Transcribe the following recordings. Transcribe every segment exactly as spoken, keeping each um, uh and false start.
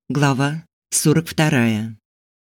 Глава сорок вторая.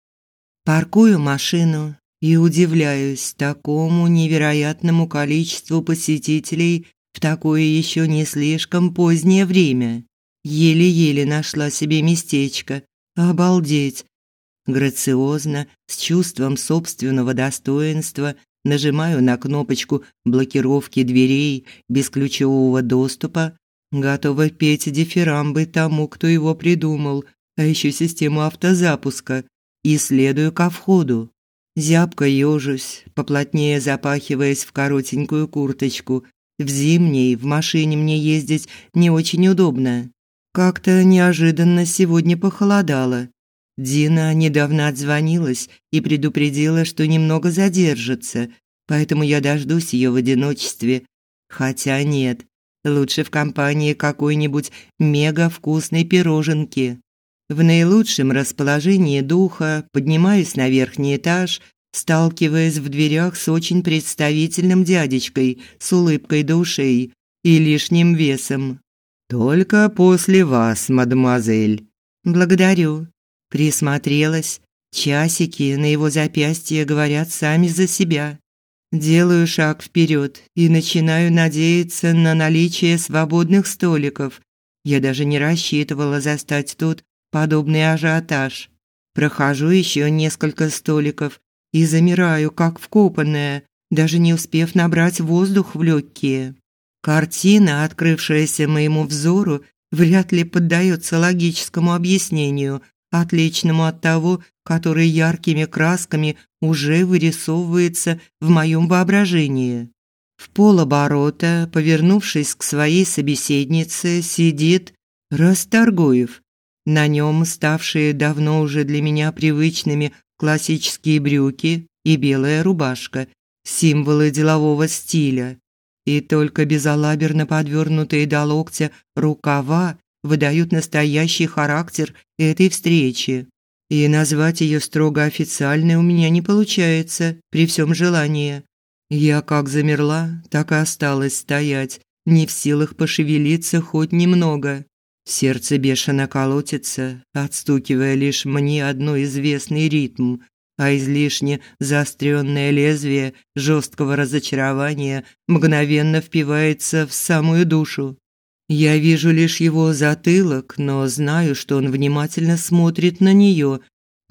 Паркую машину и удивляюсь такому невероятному количеству посетителей в такое еще не слишком позднее время. Еле-еле нашла себе местечко. Обалдеть! Грациозно, с чувством собственного достоинства, нажимаю на кнопочку блокировки дверей бесключевого доступа, готова петь дифирамбы тому, кто его придумал, а еще систему автозапуска, и следую ко входу. Зябко ёжусь, поплотнее запахиваясь в коротенькую курточку. В зимней в машине мне ездить не очень удобно. Как-то неожиданно сегодня похолодало. Дина недавно отзвонилась и предупредила, что немного задержится, поэтому я дождусь ее в одиночестве. Хотя нет, лучше в компании какой-нибудь мега-вкусной пироженки. В наилучшем расположении духа поднимаюсь на верхний этаж, сталкиваясь в дверях с очень представительным дядечкой с улыбкой до ушей и лишним весом. «Только после вас, мадемуазель». «Благодарю». Присмотрелась. Часики на его запястье говорят сами за себя. Делаю шаг вперед и начинаю надеяться на наличие свободных столиков. Я даже не рассчитывала застать тут подобный ажиотаж. Прохожу еще несколько столиков и замираю, как вкопанная, даже не успев набрать воздух в легкие. Картина, открывшаяся моему взору, вряд ли поддается логическому объяснению, отличному от того, который яркими красками уже вырисовывается в моем воображении. В полоборота, повернувшись к своей собеседнице, сидит Расторгуев. На нем ставшие давно уже для меня привычными классические брюки и белая рубашка, символы делового стиля. И только безалаберно подвернутые до локтя рукава выдают настоящий характер этой встречи. И назвать ее строго официальной у меня не получается при всем желании. Я как замерла, так и осталась стоять, не в силах пошевелиться хоть немного. Сердце бешено колотится, отстукивая лишь мне одно известный ритм, а излишне заостренное лезвие жесткого разочарования мгновенно впивается в самую душу. Я вижу лишь его затылок, но знаю, что он внимательно смотрит на нее.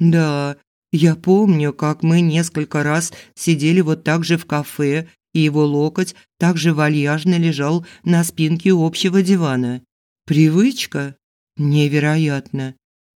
Да, я помню, как мы несколько раз сидели вот так же в кафе, и его локоть также вальяжно лежал на спинке общего дивана. Привычка? Невероятно.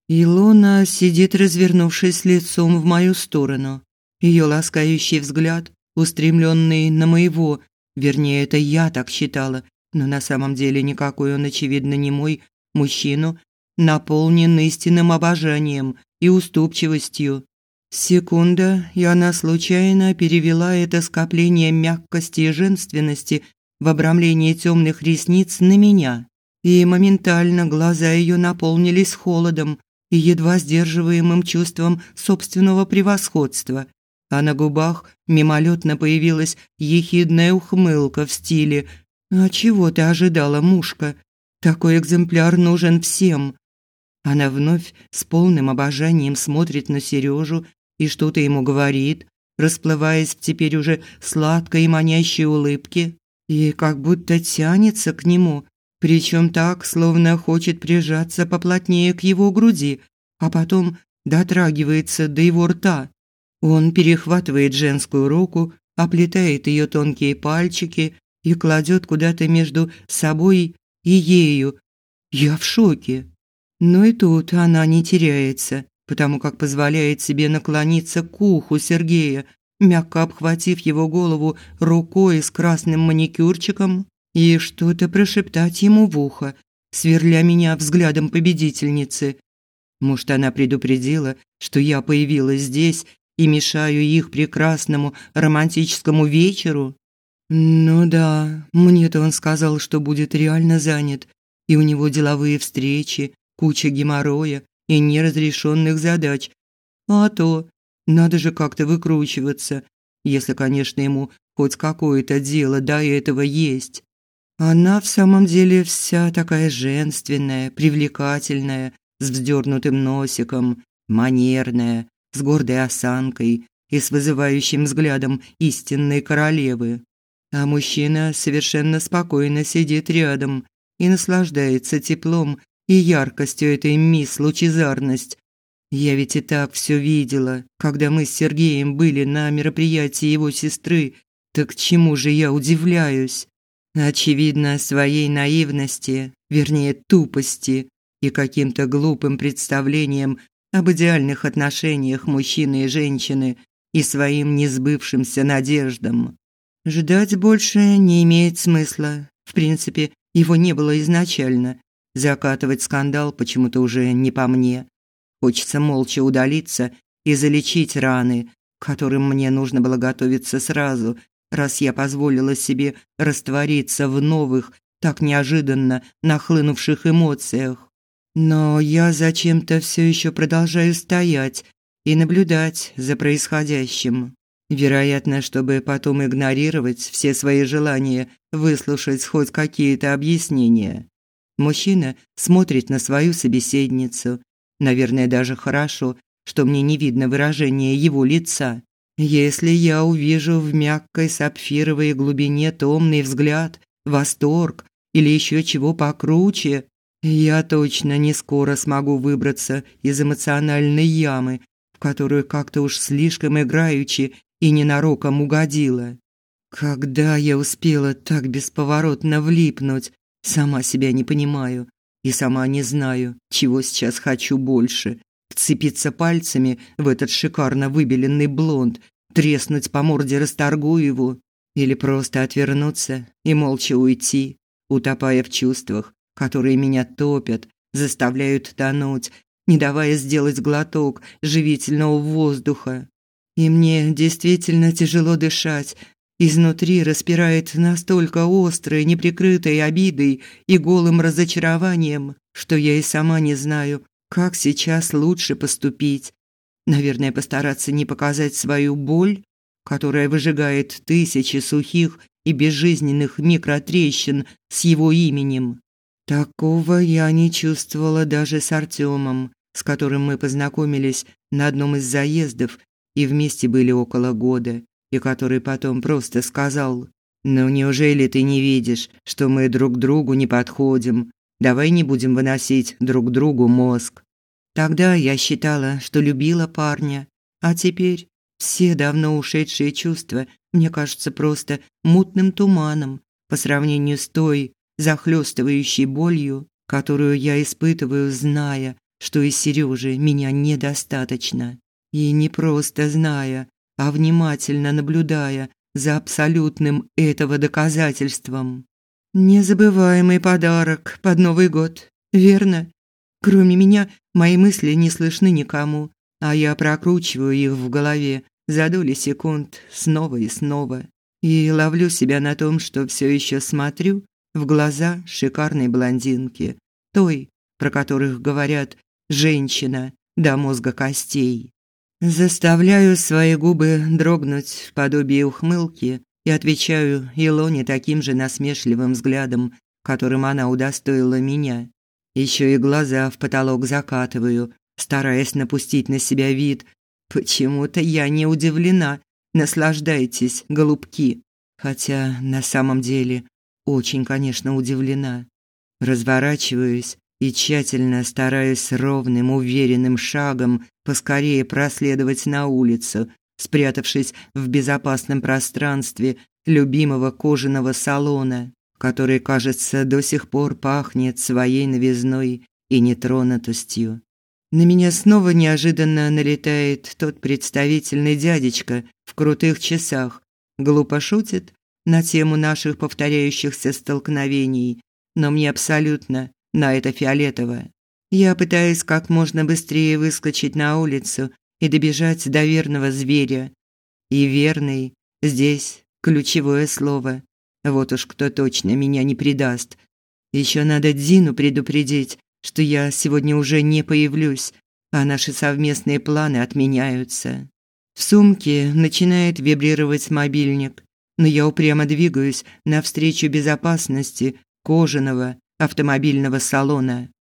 Илона сидит, развернувшись лицом в мою сторону. Ее ласкающий взгляд, устремленный на моего, вернее, это я так считала, но на самом деле никакой он, очевидно, не мой, мужчину, наполнен истинным обожанием и уступчивостью. Секунда, и она случайно перевела это скопление мягкости и женственности в обрамлении темных ресниц на меня. И моментально глаза ее наполнились холодом и едва сдерживаемым чувством собственного превосходства, а на губах мимолетно появилась ехидная ухмылка в стиле «А чего ты ожидала, мушка? Такой экземпляр нужен всем». Она вновь с полным обожанием смотрит на Сережу и что-то ему говорит, расплываясь в теперь уже сладкой и манящей улыбке, и как будто тянется к нему, причем так, словно хочет прижаться поплотнее к его груди, а потом дотрагивается до его рта. Он перехватывает женскую руку, оплетает ее тонкие пальчики и кладет куда-то между собой и ею. Я в шоке. Но и тут она не теряется, потому как позволяет себе наклониться к уху Сергея, мягко обхватив его голову рукой с красным маникюрчиком, и что-то прошептать ему в ухо, сверля меня взглядом победительницы. Может, она предупредила, что я появилась здесь и мешаю их прекрасному романтическому вечеру? Ну да, мне-то он сказал, что будет реально занят, и у него деловые встречи, куча геморроя и неразрешенных задач. А то, надо же как-то выкручиваться, если, конечно, ему хоть какое-то дело до этого есть. Она в самом деле вся такая женственная, привлекательная, с вздернутым носиком, манерная, с гордой осанкой и с вызывающим взглядом истинной королевы. А мужчина совершенно спокойно сидит рядом и наслаждается теплом и яркостью этой мисс Лучезарность. Я ведь и так все видела, когда мы с Сергеем были на мероприятии его сестры. Так чему же я удивляюсь? Очевидно, своей наивности, вернее, тупости и каким-то глупым представлением об идеальных отношениях мужчины и женщины и своим несбывшимся надеждам. Ждать больше не имеет смысла. В принципе, его не было изначально. Закатывать скандал почему-то уже не по мне. Хочется молча удалиться и залечить раны, к которым мне нужно было готовиться сразу, раз я позволила себе раствориться в новых, так неожиданно нахлынувших эмоциях. Но я зачем-то все еще продолжаю стоять и наблюдать за происходящим. Вероятно, чтобы потом игнорировать все свои желания выслушать хоть какие-то объяснения. Мужчина смотрит на свою собеседницу. Наверное, даже хорошо, что мне не видно выражения его лица. Если я увижу в мягкой сапфировой глубине томный взгляд, восторг или еще чего покруче, я точно не скоро смогу выбраться из эмоциональной ямы, в которую как-то уж слишком играючи и ненароком угодила. Когда я успела так бесповоротно влипнуть, сама себя не понимаю и сама не знаю, чего сейчас хочу больше. Вцепиться пальцами в этот шикарно выбеленный блонд, треснуть по морде Расторгуеву или просто отвернуться и молча уйти, утопая в чувствах, которые меня топят, заставляют тонуть, не давая сделать глоток живительного воздуха. И мне действительно тяжело дышать. Изнутри распирает настолько острой, неприкрытой обидой и голым разочарованием, что я и сама не знаю, как сейчас лучше поступить. Наверное, постараться не показать свою боль, которая выжигает тысячи сухих и безжизненных микротрещин с его именем. Такого я не чувствовала даже с Артёмом, с которым мы познакомились на одном из заездов и вместе были около года, и который потом просто сказал: «Ну неужели ты не видишь, что мы друг другу не подходим? Давай не будем выносить друг другу мозг». Тогда я считала, что любила парня, а теперь все давно ушедшие чувства мне кажутся просто мутным туманом по сравнению с той захлестывающей болью, которую я испытываю, зная, что из Сережи меня недостаточно. И не просто зная, а внимательно наблюдая за абсолютным этого доказательством. Незабываемый подарок под Новый год, верно? Кроме меня, мои мысли не слышны никому, а я прокручиваю их в голове за доли секунд снова и снова и ловлю себя на том, что все еще смотрю в глаза шикарной блондинки, той, про которых говорят «женщина до мозга костей». Заставляю свои губы дрогнуть в подобии ухмылки и отвечаю Илоне таким же насмешливым взглядом, которым она удостоила меня. Еще и глаза в потолок закатываю, стараясь напустить на себя вид. Почему-то я не удивлена. Наслаждайтесь, голубки. Хотя на самом деле очень, конечно, удивлена. Разворачиваюсь и тщательно стараюсь ровным, уверенным шагом поскорее проследовать на улицу, спрятавшись в безопасном пространстве любимого кожаного салона, который, кажется, до сих пор пахнет своей новизной и нетронутостью. На меня снова неожиданно налетает тот представительный дядечка в крутых часах, глупо шутит на тему наших повторяющихся столкновений, но мне абсолютно на это фиолетово. Я пытаюсь как можно быстрее выскочить на улицу и добежать до верного зверя. И верный здесь ключевое слово. Вот уж кто точно меня не предаст. Еще надо Дину предупредить, что я сегодня уже не появлюсь, а наши совместные планы отменяются. В сумке начинает вибрировать мобильник, но я упрямо двигаюсь навстречу безопасности кожаного автомобильного салона.